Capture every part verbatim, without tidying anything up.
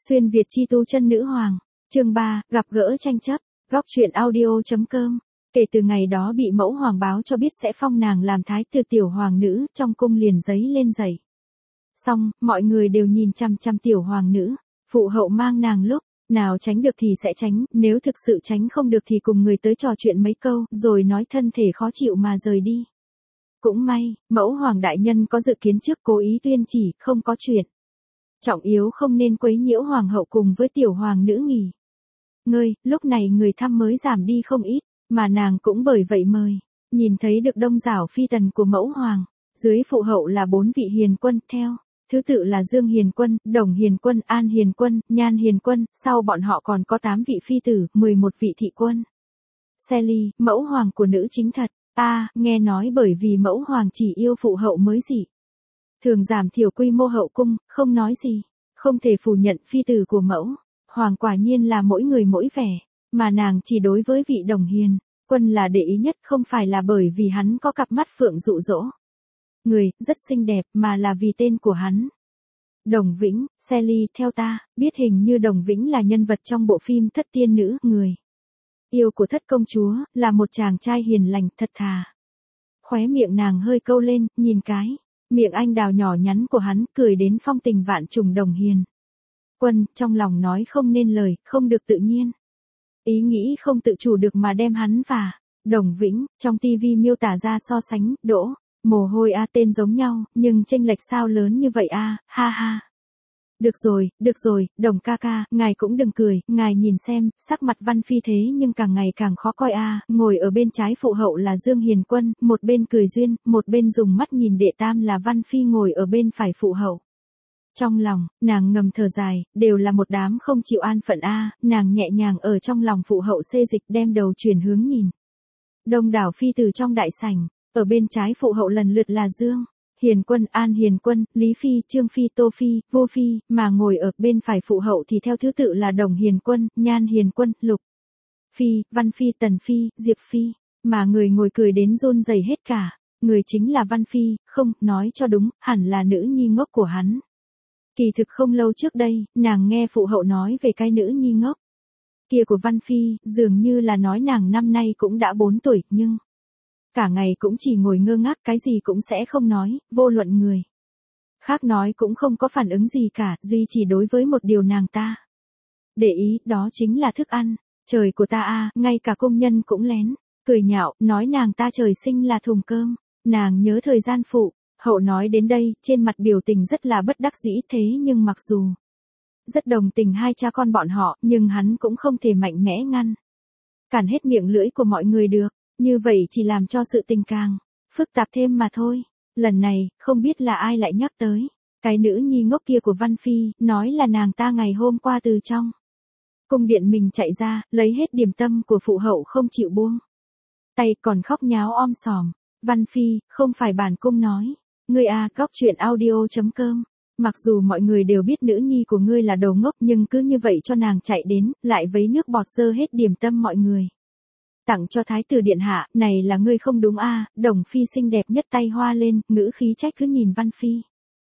Xuyên Việt chi tu chân nữ hoàng. Chương ba, gặp gỡ tranh chấp. Góc truyện audio.com. Kể từ ngày đó bị mẫu hoàng báo cho biết sẽ phong nàng làm thái tử tiểu hoàng nữ, trong cung liền giấy lên dậy. Xong, mọi người đều nhìn chăm chăm tiểu hoàng nữ, phụ hậu mang nàng lúc nào tránh được thì sẽ tránh, nếu thực sự tránh không được thì cùng người tới trò chuyện mấy câu, rồi nói thân thể khó chịu mà rời đi. Cũng may, mẫu hoàng đại nhân có dự kiến trước, cố ý tuyên chỉ, không có chuyện trọng yếu không nên quấy nhiễu hoàng hậu cùng với tiểu hoàng nữ nghỉ ngơi. Lúc này người thăm mới giảm đi không ít, mà nàng cũng bởi vậy mời, nhìn thấy được đông đảo phi tần của mẫu hoàng. Dưới phụ hậu là bốn vị hiền quân, theo thứ tự là Dương Hiền Quân, Đồng Hiền Quân, An Hiền Quân, Nhan Hiền Quân, sau bọn họ còn có tám vị phi tử, mười một vị thị quân. Sally, mẫu hoàng của nữ chính thật. A, à, nghe nói bởi vì mẫu hoàng chỉ yêu phụ hậu mới dị thường giảm thiểu quy mô hậu cung, không nói gì. Không thể phủ nhận phi tử của mẫu hoàng quả nhiên là mỗi người mỗi vẻ, mà nàng chỉ đối với vị Đồng Hiền Quân là để ý nhất, không phải là bởi vì hắn có cặp mắt phượng dụ dỗ người, rất xinh đẹp, mà là vì tên của hắn. Đồng Vĩnh. Sally, theo ta biết hình như Đồng Vĩnh là nhân vật trong bộ phim Thất Tiên Nữ, người yêu của thất công chúa, là một chàng trai hiền lành, thật thà. Khóe miệng nàng hơi câu lên, nhìn cái miệng anh đào nhỏ nhắn của hắn, cười đến phong tình vạn trùng. Đồng Hiền Quân, trong lòng nói không nên lời, không được tự nhiên. Ý nghĩ không tự chủ được mà đem hắn và Đồng Vĩnh, trong tivi miêu tả ra so sánh, đổ mồ hôi a, tên giống nhau, nhưng chênh lệch sao lớn như vậy a, ha ha. Được rồi, được rồi, Đồng ca ca, ngài cũng đừng cười, ngài nhìn xem, sắc mặt Văn Phi thế nhưng càng ngày càng khó coi a. Ngồi ở bên trái phụ hậu là Dương Hiền Quân, một bên cười duyên, một bên dùng mắt nhìn đệ tam là Văn Phi ngồi ở bên phải phụ hậu. Trong lòng, nàng ngầm thở dài, đều là một đám không chịu an phận a. Nàng nhẹ nhàng ở trong lòng phụ hậu xê dịch, đem đầu chuyển hướng nhìn đông đảo phi từ trong đại sảnh. Ở bên trái phụ hậu lần lượt là Dương Hiền Quân, An Hiền Quân, Lý Phi, Trương Phi, Tô Phi, Vô Phi, mà ngồi ở bên phải phụ hậu thì theo thứ tự là Đồng Hiền Quân, Nhan Hiền Quân, Lục Phi, Văn Phi, Tần Phi, Diệp Phi, mà người ngồi cười đến run rẩy hết cả. Người chính là Văn Phi, không, nói cho đúng, hẳn là nữ nhi ngốc của hắn. Kỳ thực không lâu trước đây, nàng nghe phụ hậu nói về cái nữ nhi ngốc kia của Văn Phi, dường như là nói nàng năm nay cũng đã bốn tuổi, nhưng cả ngày cũng chỉ ngồi ngơ ngác, cái gì cũng sẽ không nói, vô luận người khác nói cũng không có phản ứng gì cả, duy chỉ đối với một điều nàng ta để ý, đó chính là thức ăn. Trời của ta a, à, ngay cả công nhân cũng lén cười nhạo, nói nàng ta trời sinh là thùng cơm. Nàng nhớ thời gian phụ hậu nói đến đây, trên mặt biểu tình rất là bất đắc dĩ, thế nhưng mặc dù rất đồng tình hai cha con bọn họ, nhưng hắn cũng không thể mạnh mẽ ngăn cản hết miệng lưỡi của mọi người được. Như vậy chỉ làm cho sự tình càng phức tạp thêm mà thôi. Lần này, không biết là ai lại nhắc tới cái nữ nhi ngốc kia của Văn Phi, nói là nàng ta ngày hôm qua từ trong cung điện mình chạy ra, lấy hết điểm tâm của phụ hậu không chịu buông tay, còn khóc nháo om sòm. Văn Phi, không phải bản cung nói ngươi à. Góc truyện audio.com. Mặc dù mọi người đều biết nữ nhi của ngươi là đồ ngốc, nhưng cứ như vậy cho nàng chạy đến, lại vấy nước bọt dơ hết điểm tâm mọi người tặng cho thái tử điện hạ, này là ngươi không đúng a. À. Đồng Phi xinh đẹp nhất tay hoa lên, ngữ khí trách cứ nhìn Văn Phi.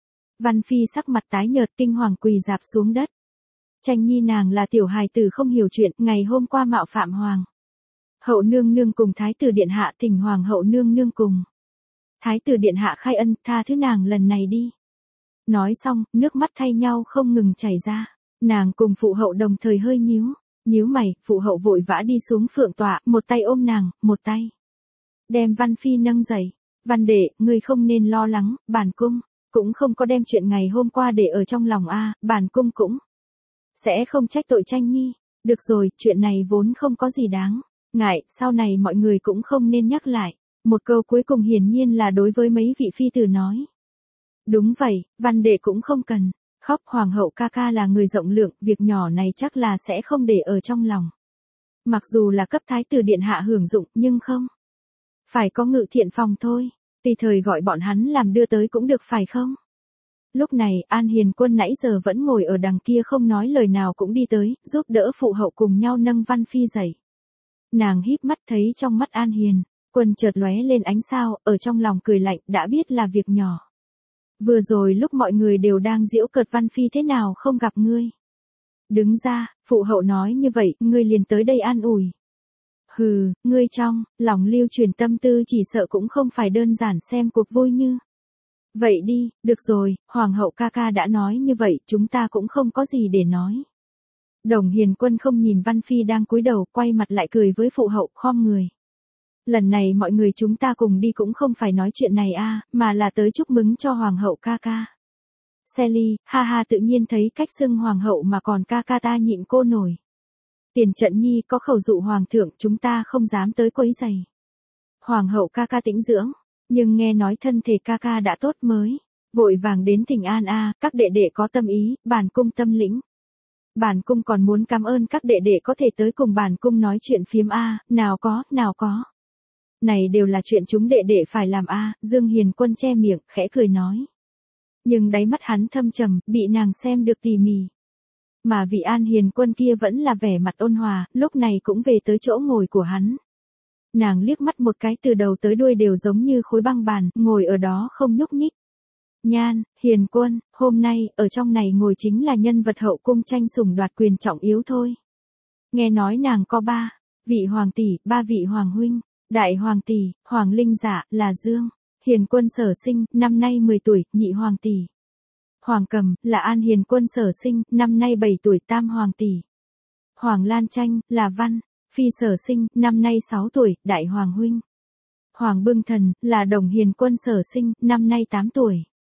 Văn Phi sắc mặt tái nhợt, kinh hoàng quỳ rạp xuống đất. Tranh nhi nàng là tiểu hài tử không hiểu chuyện, ngày hôm qua mạo phạm hoàng hậu nương nương cùng thái tử điện hạ, thỉnh hoàng hậu nương nương cùng thái tử điện hạ khai ân, tha thứ nàng lần này đi. Nói xong, nước mắt thay nhau không ngừng chảy ra. Nàng cùng phụ hậu đồng thời hơi nhíu nhíu mày, phụ hậu vội vã đi xuống phượng tọa, một tay ôm nàng, một tay đem Văn Phi nâng dậy. Văn đệ, ngươi không nên lo lắng, bản cung cũng không có đem chuyện ngày hôm qua để ở trong lòng a, à, bản cung cũng sẽ không trách tội tranh nhi. Được rồi, chuyện này vốn không có gì đáng ngại, sau này mọi người cũng không nên nhắc lại. Một câu cuối cùng hiển nhiên là đối với mấy vị phi tử nói. Đúng vậy, Văn đệ cũng không cần khóc, hoàng hậu ca ca là người rộng lượng, việc nhỏ này chắc là sẽ không để ở trong lòng. Mặc dù là cấp thái tử điện hạ hưởng dụng, nhưng không phải có ngự thiện phòng thôi, tùy thời gọi bọn hắn làm đưa tới cũng được phải không? Lúc này, An Hiền Quân nãy giờ vẫn ngồi ở đằng kia không nói lời nào cũng đi tới, giúp đỡ phụ hậu cùng nhau nâng Văn Phi dậy. Nàng híp mắt thấy trong mắt An Hiền Quân chợt lóe lên ánh sao, ở trong lòng cười lạnh, đã biết là việc nhỏ. Vừa rồi lúc mọi người đều đang giễu cợt Văn Phi thế nào không gặp ngươi. Đứng ra, phụ hậu nói như vậy, ngươi liền tới đây an ủi. Hừ, ngươi trong, lòng lưu truyền tâm tư chỉ sợ cũng không phải đơn giản xem cuộc vui như. Vậy đi, được rồi, hoàng hậu ca ca đã nói như vậy, chúng ta cũng không có gì để nói. Đồng Hiền Quân không nhìn Văn Phi đang cúi đầu, quay mặt lại cười với phụ hậu, khom người. Lần này mọi người chúng ta cùng đi cũng không phải nói chuyện này a, mà là tới chúc mừng cho hoàng hậu ca ca. Sally, ha ha, tự nhiên thấy cách xưng hoàng hậu mà còn ca ca ta nhịn cô nổi. Tiền Trận Nhi có khẩu dụ hoàng thượng, chúng ta không dám tới quấy rầy. Hoàng hậu ca ca tĩnh dưỡng, nhưng nghe nói thân thể ca ca đã tốt mới, vội vàng đến thỉnh an a, các đệ đệ có tâm ý, bản cung tâm lĩnh. Bản cung còn muốn cảm ơn các đệ đệ có thể tới cùng bản cung nói chuyện phiếm a, nào có, nào có. Này đều là chuyện chúng đệ đệ phải làm a, Dương Hiền Quân che miệng, khẽ cười nói. Nhưng đáy mắt hắn thâm trầm, bị nàng xem được tỉ mỉ. Mà vị An Hiền Quân kia vẫn là vẻ mặt ôn hòa, lúc này cũng về tới chỗ ngồi của hắn. Nàng liếc mắt một cái từ đầu tới đuôi đều giống như khối băng bàn, ngồi ở đó không nhúc nhích. Nhan, Hiền Quân, hôm nay, ở trong này ngồi chính là nhân vật hậu cung tranh sủng đoạt quyền trọng yếu thôi. Nghe nói nàng có ba, vị hoàng tỷ, ba vị hoàng huynh, đại hoàng tỷ, hoàng linh dạ, là Dương. Hiền Quân sở sinh, năm nay mười tuổi, nhị hoàng tỷ. Hoàng Cầm, là An Hiền Quân sở sinh, năm nay bảy tuổi, tam hoàng tỷ. Hoàng Lan Tranh, là Văn, Phi sở sinh, năm nay sáu tuổi, đại hoàng huynh. Hoàng Bưng Thần, là Đồng Hiền Quân sở sinh, năm nay tám tuổi.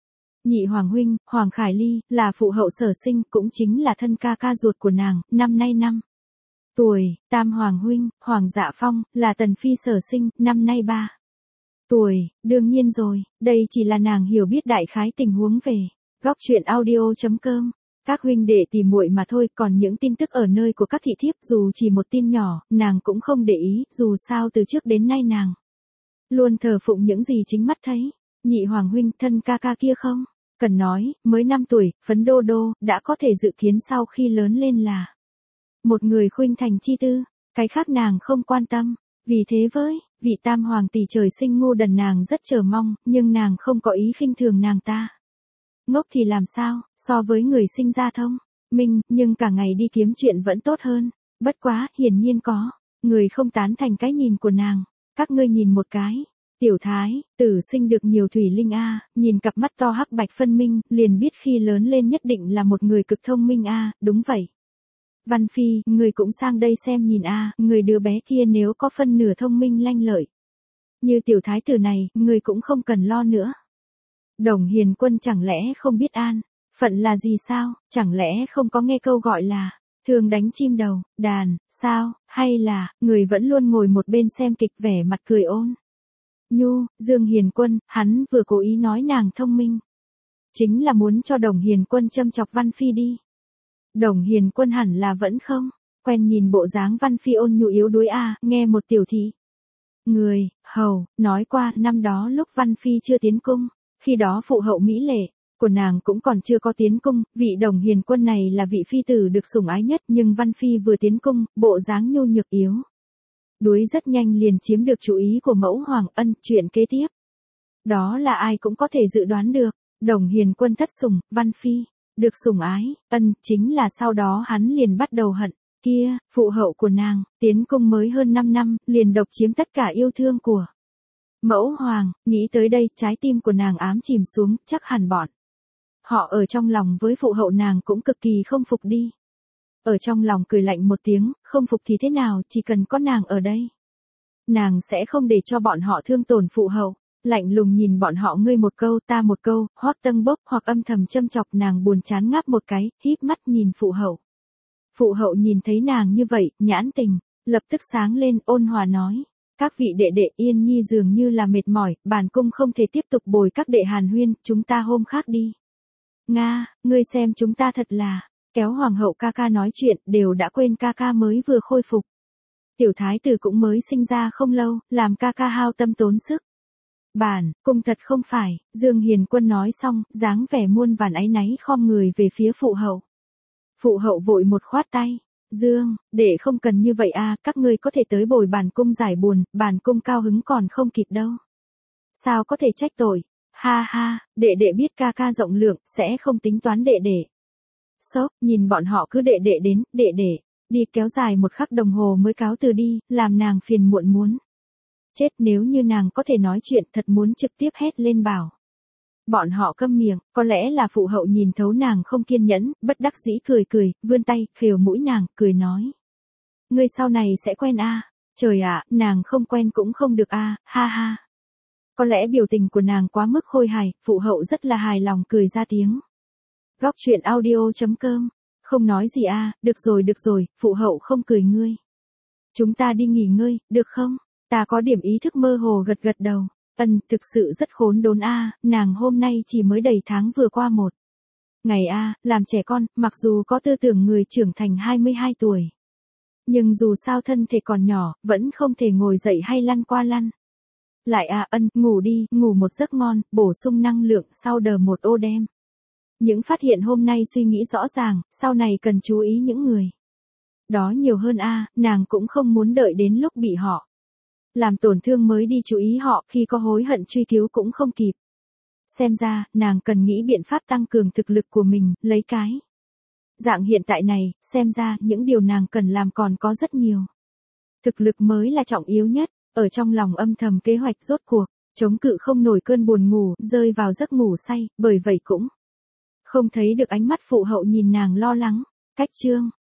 Nhị hoàng huynh, Hoàng Khải Ly, là phụ hậu sở sinh, cũng chính là thân ca ca ruột của nàng, năm nay năm tuổi. Tam hoàng huynh, Hoàng Dạ Phong, là Tần Phi sở sinh, năm nay ba tuổi. Đương nhiên rồi, đây chỉ là nàng hiểu biết đại khái tình huống về góc truyện audio chấm com. Các huynh đệ tỉ muội mà thôi, còn những tin tức ở nơi của các thị thiếp dù chỉ một tin nhỏ, nàng cũng không để ý, dù sao từ trước đến nay nàng luôn thờ phụng những gì chính mắt thấy. Nhị hoàng huynh, thân ca ca kia không cần nói, mới năm tuổi, phấn đô đô, đã có thể dự kiến sau khi lớn lên là một người khuynh thành chi tư, cái khác nàng không quan tâm. Vì thế với vị tam hoàng tỷ trời sinh ngu đần nàng rất chờ mong, nhưng nàng không có ý khinh thường nàng ta. Ngốc thì làm sao, so với người sinh ra thông minh, nhưng cả ngày đi kiếm chuyện vẫn tốt hơn. Bất quá, hiển nhiên có người không tán thành cái nhìn của nàng. Các ngươi nhìn một cái. Tiểu thái, tử sinh được nhiều thủy linh a, nhìn cặp mắt to hắc bạch phân minh, liền biết khi lớn lên nhất định là một người cực thông minh a, đúng vậy. Văn Phi, người cũng sang đây xem nhìn a, người đứa bé kia nếu có phân nửa thông minh lanh lợi. Như tiểu thái tử này, người cũng không cần lo nữa. Đồng Hiền Quân chẳng lẽ không biết an phận là gì sao, chẳng lẽ không có nghe câu gọi là thường đánh chim đầu, đàn, sao, hay là, người vẫn luôn ngồi một bên xem kịch vẻ mặt cười ôn nhu. Dương Hiền Quân, hắn vừa cố ý nói nàng thông minh. Chính là muốn cho Đồng Hiền Quân châm chọc Văn Phi đi. Đồng Hiền Quân hẳn là vẫn không quen nhìn bộ dáng Văn Phi ôn nhu yếu đuối a, nghe một tiểu thị người hầu nói qua, năm đó lúc Văn Phi chưa tiến cung, khi đó phụ hậu mỹ lệ của nàng cũng còn chưa có tiến cung, vị Đồng Hiền Quân này là vị phi tử được sủng ái nhất, nhưng Văn Phi vừa tiến cung, bộ dáng nhu nhược yếu đuối rất nhanh liền chiếm được chú ý của mẫu hoàng. Ân, chuyện kế tiếp đó là ai cũng có thể dự đoán được. Đồng Hiền Quân thất sủng, Văn Phi được sủng ái. Ân, chính là sau đó hắn liền bắt đầu hận. Kia, phụ hậu của nàng, tiến cung mới hơn năm năm, liền độc chiếm tất cả yêu thương của mẫu hoàng. Nghĩ tới đây, trái tim của nàng ám chìm xuống, chắc hẳn bọn họ ở trong lòng với phụ hậu nàng cũng cực kỳ không phục đi. Ở trong lòng cười lạnh một tiếng, không phục thì thế nào, chỉ cần có nàng ở đây, nàng sẽ không để cho bọn họ thương tổn phụ hậu. Lạnh lùng nhìn bọn họ, ngươi một câu ta một câu, Hoắc Tân Bốc hoặc âm thầm châm chọc nàng, buồn chán ngáp một cái, híp mắt nhìn phụ hậu. Phụ hậu nhìn thấy nàng như vậy, nhãn tình lập tức sáng lên, ôn hòa nói: các vị đệ đệ, Yên Nhi dường như là mệt mỏi, bản cung không thể tiếp tục bồi các đệ hàn huyên, chúng ta hôm khác đi. Nga, ngươi xem chúng ta thật là kéo hoàng hậu ca ca nói chuyện, đều đã quên ca ca mới vừa khôi phục. Tiểu thái tử cũng mới sinh ra không lâu, làm ca ca hao tâm tốn sức. Bản cung thật không phải. Dương Hiền Quân nói xong, dáng vẻ muôn vàn áy náy khom người về phía phụ hậu. Phụ hậu vội một khoát tay: Dương, đệ không cần như vậy a, các ngươi có thể tới bồi bản cung giải buồn, bản cung cao hứng còn không kịp đâu. Sao có thể trách tội? Ha ha, đệ đệ biết ca ca rộng lượng, sẽ không tính toán đệ đệ. Sốc, nhìn bọn họ cứ đệ đệ đến, đệ đệ, đi kéo dài một khắc đồng hồ mới cáo từ đi, làm nàng phiền muộn muốn. Chết, nếu như nàng có thể nói chuyện thật muốn trực tiếp hét lên bảo. Bọn họ câm miệng, có lẽ là phụ hậu nhìn thấu nàng không kiên nhẫn, bất đắc dĩ cười cười, vươn tay, khều mũi nàng, cười nói. Ngươi sau này sẽ quen a. Trời ạ, nàng không quen cũng không được a, ha ha. Có lẽ biểu tình của nàng quá mức khôi hài, phụ hậu rất là hài lòng cười ra tiếng. Góc truyện audio chấm com, không nói gì a, được rồi được rồi, phụ hậu không cười ngươi. Chúng ta đi nghỉ ngơi, được không? Ta có điểm ý thức mơ hồ gật gật đầu. Ân, thực sự rất khốn đốn a, nàng hôm nay chỉ mới đầy tháng vừa qua một ngày a, làm trẻ con, mặc dù có tư tưởng người trưởng thành hai mươi hai tuổi. Nhưng dù sao thân thể còn nhỏ, vẫn không thể ngồi dậy hay lăn qua lăn. Lại a, ân, ngủ đi, ngủ một giấc ngon, bổ sung năng lượng sau đờ một ô đêm. Những phát hiện hôm nay suy nghĩ rõ ràng, sau này cần chú ý những người đó nhiều hơn a, nàng cũng không muốn đợi đến lúc bị họ làm tổn thương mới đi chú ý họ, khi có hối hận truy cứu cũng không kịp. Xem ra, nàng cần nghĩ biện pháp tăng cường thực lực của mình, lấy cái dạng hiện tại này, xem ra những điều nàng cần làm còn có rất nhiều. Thực lực mới là trọng yếu nhất, ở trong lòng âm thầm kế hoạch rốt cuộc, chống cự không nổi cơn buồn ngủ, rơi vào giấc ngủ say, bởi vậy cũng không thấy được ánh mắt phụ hậu nhìn nàng lo lắng. Cách chương